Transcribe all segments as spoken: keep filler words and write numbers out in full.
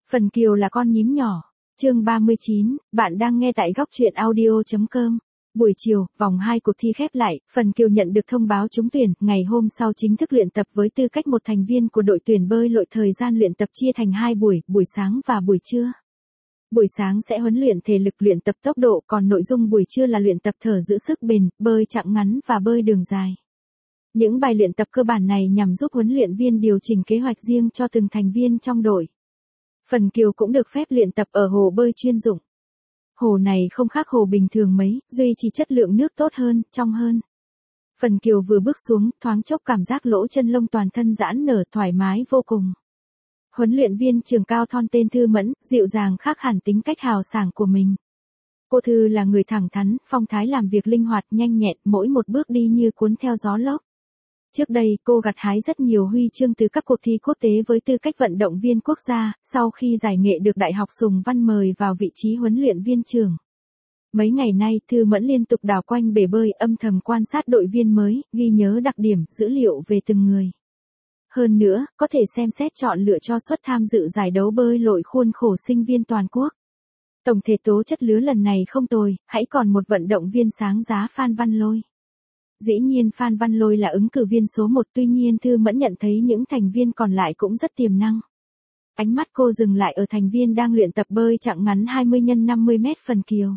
Phần Kiều là con nhím nhỏ. Chương ba mươi chín, bạn đang nghe tại góc truyện audio chấm com. Buổi chiều, vòng hai cuộc thi khép lại, Phần Kiều nhận được thông báo trúng tuyển, ngày hôm sau chính thức luyện tập với tư cách một thành viên của đội tuyển bơi lội. Thời gian luyện tập chia thành hai buổi, buổi sáng và buổi trưa. Buổi sáng sẽ huấn luyện thể lực, luyện tập tốc độ, còn nội dung buổi trưa là luyện tập thở giữ sức bền, bơi chặng ngắn và bơi đường dài. Những bài luyện tập cơ bản này nhằm giúp huấn luyện viên điều chỉnh kế hoạch riêng cho từng thành viên trong đội. Phần Kiều cũng được phép luyện tập ở hồ bơi chuyên dụng. Hồ này không khác hồ bình thường mấy, duy trì chất lượng nước tốt hơn, trong hơn. Phần Kiều vừa bước xuống, thoáng chốc cảm giác lỗ chân lông toàn thân giãn nở, thoải mái vô cùng. Huấn luyện viên trường cao thon tên Thư Mẫn, dịu dàng khác hẳn tính cách hào sảng của mình. Cô Thư là người thẳng thắn, phong thái làm việc linh hoạt, nhanh nhẹn, mỗi một bước đi như cuốn theo gió lốc. Trước đây, cô gặt hái rất nhiều huy chương từ các cuộc thi quốc tế với tư cách vận động viên quốc gia, sau khi giải nghệ được Đại học Sùng Văn mời vào vị trí huấn luyện viên trưởng. Mấy ngày nay, Thư Mẫn liên tục đảo quanh bể bơi, âm thầm quan sát đội viên mới, ghi nhớ đặc điểm, dữ liệu về từng người. Hơn nữa, có thể xem xét chọn lựa cho suất tham dự giải đấu bơi lội khuôn khổ sinh viên toàn quốc. Tổng thể tố chất lứa lần này không tồi, hãy còn một vận động viên sáng giá Phan Văn Lôi. Dĩ nhiên Phan Văn Lôi là ứng cử viên số một, tuy nhiên Thư Mẫn nhận thấy những thành viên còn lại cũng rất tiềm năng. Ánh mắt cô dừng lại ở thành viên đang luyện tập bơi chặng ngắn hai mươi nhân năm mươi mét Phần Kiều.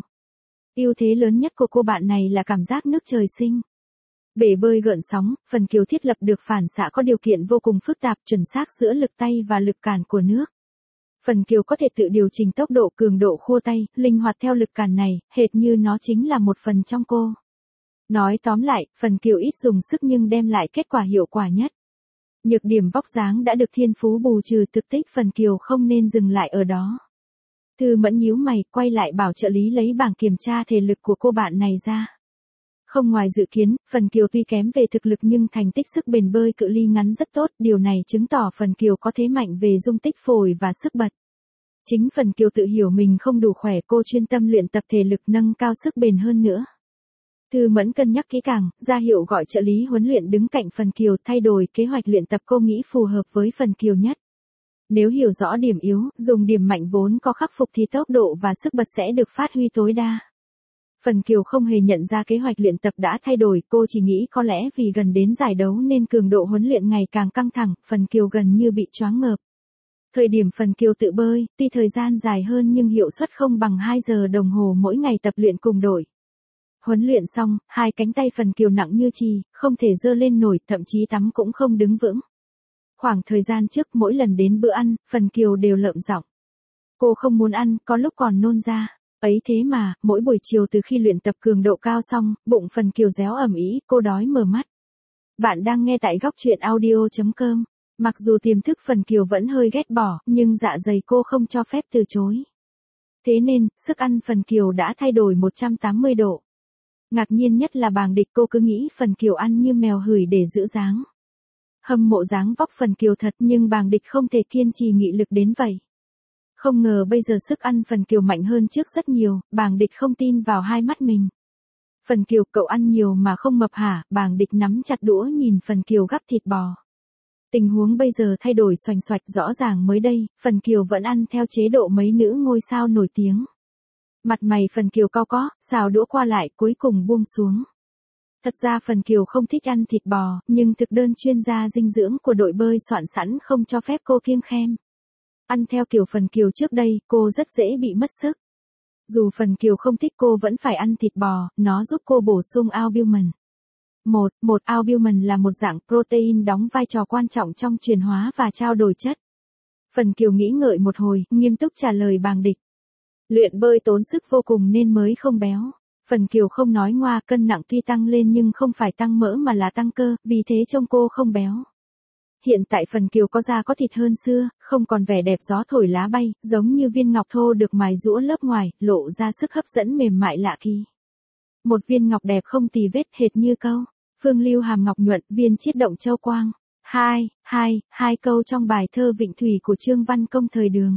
Ưu thế lớn nhất của cô bạn này là cảm giác nước trời sinh. Bể bơi gợn sóng, Phần Kiều thiết lập được phản xạ có điều kiện vô cùng phức tạp, chuẩn xác giữa lực tay và lực cản của nước. Phần Kiều có thể tự điều chỉnh tốc độ, cường độ khua tay, linh hoạt theo lực cản này, hệt như nó chính là một phần trong cô. Nói tóm lại, Phần Kiều ít dùng sức nhưng đem lại kết quả hiệu quả nhất. Nhược điểm vóc dáng đã được thiên phú bù trừ, thực tích Phần Kiều không nên dừng lại ở đó. Thư Mẫn nhíu mày, quay lại bảo trợ lý lấy bảng kiểm tra thể lực của cô bạn này ra. Không ngoài dự kiến, Phần Kiều tuy kém về thực lực nhưng thành tích sức bền bơi cự ly ngắn rất tốt, điều này chứng tỏ Phần Kiều có thế mạnh về dung tích phổi và sức bật. Chính Phần Kiều tự hiểu mình không đủ khỏe, cô chuyên tâm luyện tập thể lực nâng cao sức bền hơn nữa. Thư Mẫn cân nhắc kỹ càng, ra hiệu gọi trợ lý huấn luyện đứng cạnh Phần Kiều, thay đổi kế hoạch luyện tập cô nghĩ phù hợp với Phần Kiều nhất. Nếu hiểu rõ điểm yếu, dùng điểm mạnh vốn có khắc phục thì tốc độ và sức bật sẽ được phát huy tối đa. Phần Kiều không hề nhận ra kế hoạch luyện tập đã thay đổi, cô chỉ nghĩ có lẽ vì gần đến giải đấu nên cường độ huấn luyện ngày càng căng thẳng, Phần Kiều gần như bị choáng ngợp. Thời điểm Phần Kiều tự bơi, tuy thời gian dài hơn nhưng hiệu suất không bằng hai giờ đồng hồ mỗi ngày tập luyện cùng đội. Huấn luyện xong, hai cánh tay Phần Kiều nặng như chì, không thể giơ lên nổi, thậm chí tắm cũng không đứng vững. Khoảng thời gian trước, mỗi lần đến bữa ăn, Phần Kiều đều lợm giọng. Cô không muốn ăn, có lúc còn nôn ra. Ấy thế mà, mỗi buổi chiều từ khi luyện tập cường độ cao xong, bụng Phần Kiều réo ầm ĩ, cô đói mở mắt. Bạn đang nghe tại góc truyện audio chấm com. Mặc dù tiềm thức Phần Kiều vẫn hơi ghét bỏ, nhưng dạ dày cô không cho phép từ chối. Thế nên, sức ăn Phần Kiều đã thay đổi một trăm tám mươi độ. Ngạc nhiên nhất là Bàng Địch, cô cứ nghĩ Phần Kiều ăn như mèo hửi để giữ dáng. Hâm mộ dáng vóc Phần Kiều thật, nhưng Bàng Địch không thể kiên trì nghị lực đến vậy. Không ngờ bây giờ sức ăn Phần Kiều mạnh hơn trước rất nhiều, Bàng Địch không tin vào hai mắt mình. Phần Kiều, cậu ăn nhiều mà không mập hả? Bàng Địch nắm chặt đũa nhìn Phần Kiều gắp thịt bò. Tình huống bây giờ thay đổi xoành xoạch, rõ ràng mới đây, Phần Kiều vẫn ăn theo chế độ mấy nữ ngôi sao nổi tiếng. Mặt mày Phần Kiều cau có, xào đũa qua lại, cuối cùng buông xuống. Thật ra Phần Kiều không thích ăn thịt bò, nhưng thực đơn chuyên gia dinh dưỡng của đội bơi soạn sẵn không cho phép cô kiêng khem. Ăn theo kiểu Phần Kiều trước đây, cô rất dễ bị mất sức. Dù Phần Kiều không thích cô vẫn phải ăn thịt bò, nó giúp cô bổ sung albumin. Một, một albumin là một dạng protein đóng vai trò quan trọng trong chuyển hóa và trao đổi chất. Phần Kiều nghĩ ngợi một hồi, nghiêm túc trả lời Bàng Địch. Luyện bơi tốn sức vô cùng nên mới không béo. Phần Kiều không nói ngoa, cân nặng tuy tăng lên nhưng không phải tăng mỡ mà là tăng cơ, vì thế trông cô không béo. Hiện tại Phần Kiều có da có thịt hơn xưa, không còn vẻ đẹp gió thổi lá bay, giống như viên ngọc thô được mài giũa lớp ngoài, lộ ra sức hấp dẫn mềm mại lạ kỳ. Một viên ngọc đẹp không tì vết, hệt như câu Phương Lưu hàm ngọc nhuận, viên chiết động châu quang. Hai, hai, hai câu trong bài thơ Vịnh Thủy của Trương Văn Công thời Đường.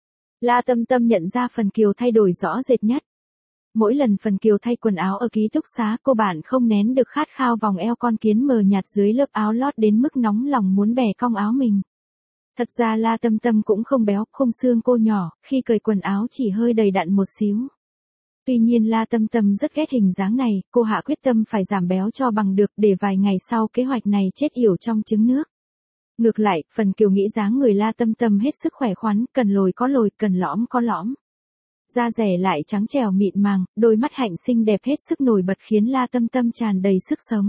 La Tâm Tâm nhận ra Phần Kiều thay đổi rõ rệt nhất. Mỗi lần Phần Kiều thay quần áo ở ký túc xá, cô bạn không nén được khát khao vòng eo con kiến mờ nhạt dưới lớp áo lót đến mức nóng lòng muốn bẻ cong áo mình. Thật ra La Tâm Tâm cũng không béo, khung xương cô nhỏ, khi cởi quần áo chỉ hơi đầy đặn một xíu. Tuy nhiên La Tâm Tâm rất ghét hình dáng này, cô hạ quyết tâm phải giảm béo cho bằng được để vài ngày sau kế hoạch này chết yểu trong trứng nước. Ngược lại, Phần Kiều nghĩ dáng người La Tâm Tâm hết sức khỏe khoắn, cần lồi có lồi, cần lõm có lõm. Da rẻ lại trắng trẻo mịn màng, đôi mắt hạnh xinh đẹp hết sức nổi bật khiến La Tâm Tâm tràn đầy sức sống.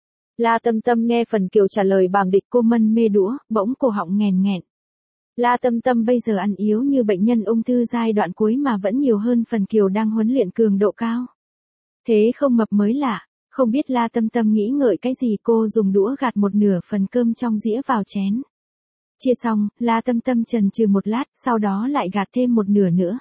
La Tâm Tâm nghe Phần Kiều trả lời bàng địch cô mân mê đũa, bỗng cổ họng nghèn nghẹn. La Tâm Tâm bây giờ ăn yếu như bệnh nhân ung thư giai đoạn cuối mà vẫn nhiều hơn Phần Kiều đang huấn luyện cường độ cao. Thế không mập mới lạ, không biết La Tâm Tâm nghĩ ngợi cái gì, cô dùng đũa gạt một nửa phần cơm trong dĩa vào chén. Chia xong, La Tâm Tâm chần chừ một lát, sau đó lại gạt thêm một nửa nữa.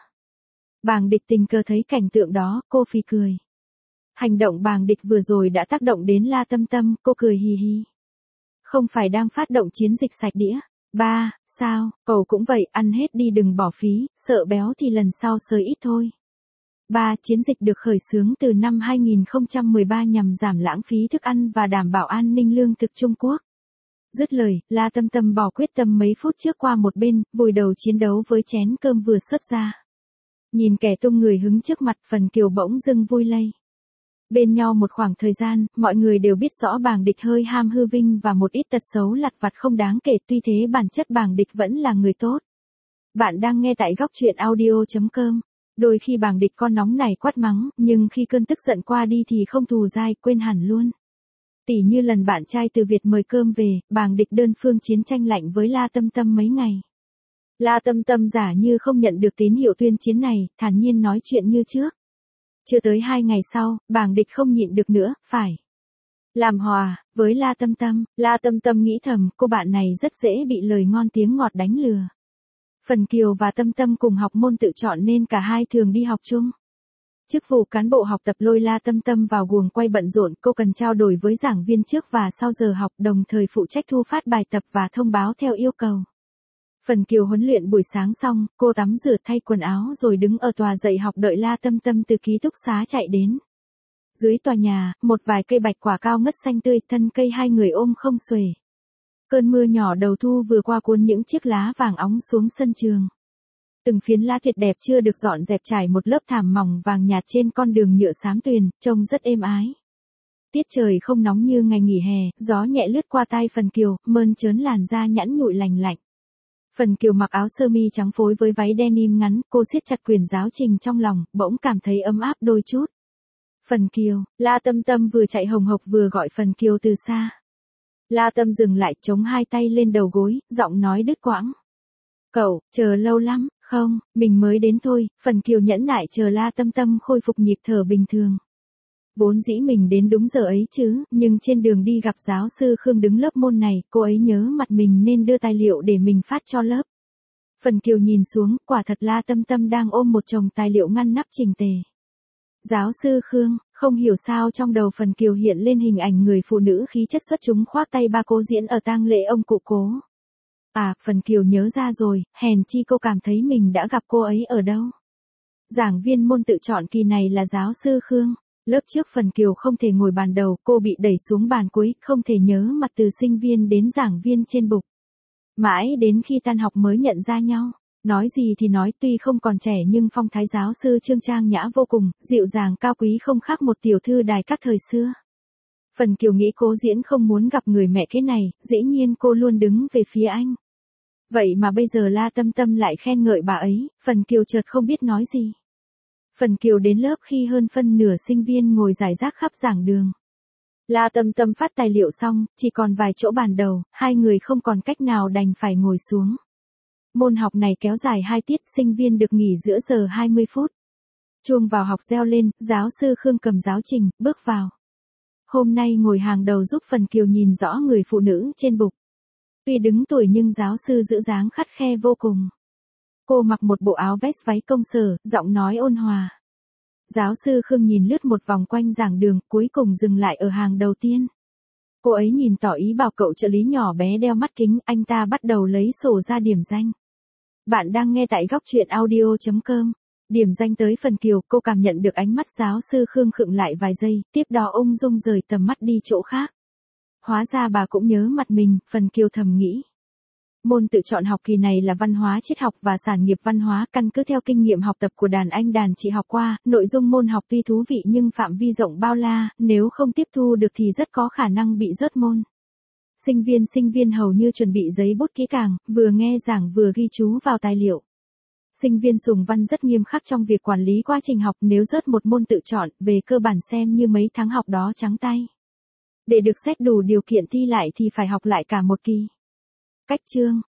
Bàng địch tình cờ thấy cảnh tượng đó, cô phì cười. Hành động bàng địch vừa rồi đã tác động đến La Tâm Tâm, cô cười hì hì. Không phải đang phát động chiến dịch sạch đĩa. Ba, sao, cậu cũng vậy, ăn hết đi đừng bỏ phí, sợ béo thì lần sau sới ít thôi. Ba, chiến dịch được khởi xướng từ năm hai nghìn không trăm mười ba nhằm giảm lãng phí thức ăn và đảm bảo an ninh lương thực Trung Quốc. Dứt lời, La Tâm Tâm bỏ quyết tâm mấy phút trước qua một bên, vùi đầu chiến đấu với chén cơm vừa xuất ra. Nhìn kẻ tung người hứng trước mặt, Phần Kiều bỗng dưng vui lây. Bên nhau một khoảng thời gian, mọi người đều biết rõ bàng địch hơi ham hư vinh và một ít tật xấu lặt vặt không đáng kể, tuy thế bản chất bàng địch vẫn là người tốt. Bạn đang nghe tại góc truyện audio chấm com. Đôi khi bàng địch con nóng này quát mắng, nhưng khi cơn tức giận qua đi thì không thù dai, quên hẳn luôn. Tỉ như lần bạn trai từ Việt mời cơm về, bàng địch đơn phương chiến tranh lạnh với La Tâm Tâm mấy ngày. La Tâm Tâm giả như không nhận được tín hiệu tuyên chiến này, thản nhiên nói chuyện như trước. Chưa tới hai ngày sau, bàng địch không nhịn được nữa, phải làm hòa với La Tâm Tâm. La Tâm Tâm nghĩ thầm, cô bạn này rất dễ bị lời ngon tiếng ngọt đánh lừa. Phần Kiều và Tâm Tâm cùng học môn tự chọn nên cả hai thường đi học chung. Chức vụ cán bộ học tập lôi La Tâm Tâm vào guồng quay bận rộn, cô cần trao đổi với giảng viên trước và sau giờ học, đồng thời phụ trách thu phát bài tập và thông báo theo yêu cầu. Phần Kiều huấn luyện buổi sáng xong, cô tắm rửa thay quần áo rồi đứng ở tòa dạy học đợi La Tâm Tâm từ ký túc xá chạy đến. Dưới tòa nhà, một vài cây bạch quả cao ngất xanh tươi, thân cây hai người ôm không xuể. Cơn mưa nhỏ đầu thu vừa qua cuốn những chiếc lá vàng óng xuống sân trường. Từng phiến lá tuyệt đẹp chưa được dọn dẹp trải một lớp thảm mỏng vàng nhạt trên con đường nhựa xám tuyền, trông rất êm ái. Tiết trời không nóng như ngày nghỉ hè, gió nhẹ lướt qua tai Phần Kiều, mơn trớn làn da nhẵn nhụi lành lạnh. Phần Kiều mặc áo sơ mi trắng phối với váy denim ngắn, cô siết chặt quyển giáo trình trong lòng, bỗng cảm thấy ấm áp đôi chút. Phần Kiều, La Tâm Tâm vừa chạy hồng hộc vừa gọi Phần Kiều từ xa. La Tâm dừng lại, chống hai tay lên đầu gối, giọng nói đứt quãng. Cậu, chờ lâu lắm, không, mình mới đến thôi. Phần Kiều nhẫn nại chờ La Tâm Tâm khôi phục nhịp thở bình thường. Vốn dĩ mình đến đúng giờ ấy chứ, nhưng trên đường đi gặp giáo sư Khương đứng lớp môn này, cô ấy nhớ mặt mình nên đưa tài liệu để mình phát cho lớp. Phần Kiều nhìn xuống, quả thật La Tâm Tâm đang ôm một chồng tài liệu ngăn nắp chỉnh tề. Giáo sư Khương, không hiểu sao trong đầu Phần Kiều hiện lên hình ảnh người phụ nữ khí chất xuất chúng khoác tay ba cô diễn ở tang lễ ông cụ cố. À, Phần Kiều nhớ ra rồi, hèn chi cô cảm thấy mình đã gặp cô ấy ở đâu. Giảng viên môn tự chọn kỳ này là giáo sư Khương. Lớp trước Phần Kiều không thể ngồi bàn đầu, cô bị đẩy xuống bàn cuối, không thể nhớ mặt từ sinh viên đến giảng viên trên bục. Mãi đến khi tan học mới nhận ra nhau. Nói gì thì nói, tuy không còn trẻ nhưng phong thái giáo sư Trương trang nhã vô cùng, dịu dàng cao quý không khác một tiểu thư đài các thời xưa. Phần Kiều nghĩ cố diễn không muốn gặp người mẹ thế này, dĩ nhiên cô luôn đứng về phía anh. Vậy mà bây giờ La Tâm Tâm lại khen ngợi bà ấy, Phần Kiều chợt không biết nói gì. Phần Kiều đến lớp khi hơn phân nửa sinh viên ngồi rải rác khắp giảng đường. La Tâm Tâm phát tài liệu xong, chỉ còn vài chỗ bàn đầu, hai người không còn cách nào đành phải ngồi xuống. Môn học này kéo dài hai tiết, sinh viên được nghỉ giữa giờ hai mươi phút. Chuông vào học reo lên, giáo sư Khương cầm giáo trình, bước vào. Hôm nay ngồi hàng đầu giúp Phần Kiều nhìn rõ người phụ nữ trên bục. Tuy đứng tuổi nhưng giáo sư giữ dáng khắt khe vô cùng. Cô mặc một bộ áo vest váy công sở, giọng nói ôn hòa. Giáo sư Khương nhìn lướt một vòng quanh giảng đường, cuối cùng dừng lại ở hàng đầu tiên. Cô ấy nhìn tỏ ý bảo cậu trợ lý nhỏ bé đeo mắt kính, anh ta bắt đầu lấy sổ ra điểm danh. Bạn đang nghe tại góc truyện audio chấm com. Điểm danh tới Phần Kiều, cô cảm nhận được ánh mắt giáo sư Khương khựng lại vài giây, tiếp đó ung dung rời tầm mắt đi chỗ khác. Hóa ra bà cũng nhớ mặt mình, Phần Kiều thầm nghĩ. Môn tự chọn học kỳ này là văn hóa triết học và sản nghiệp văn hóa, căn cứ theo kinh nghiệm học tập của đàn anh đàn chị học qua, nội dung môn học tuy thú vị nhưng phạm vi rộng bao la, nếu không tiếp thu được thì rất có khả năng bị rớt môn. Sinh viên sinh viên hầu như chuẩn bị giấy bút kỹ càng, vừa nghe giảng vừa ghi chú vào tài liệu. Sinh viên Sùng Văn rất nghiêm khắc trong việc quản lý quá trình học, nếu rớt một môn tự chọn, về cơ bản xem như mấy tháng học đó trắng tay. Để được xét đủ điều kiện thi lại thì phải học lại cả một kỳ. Cách chương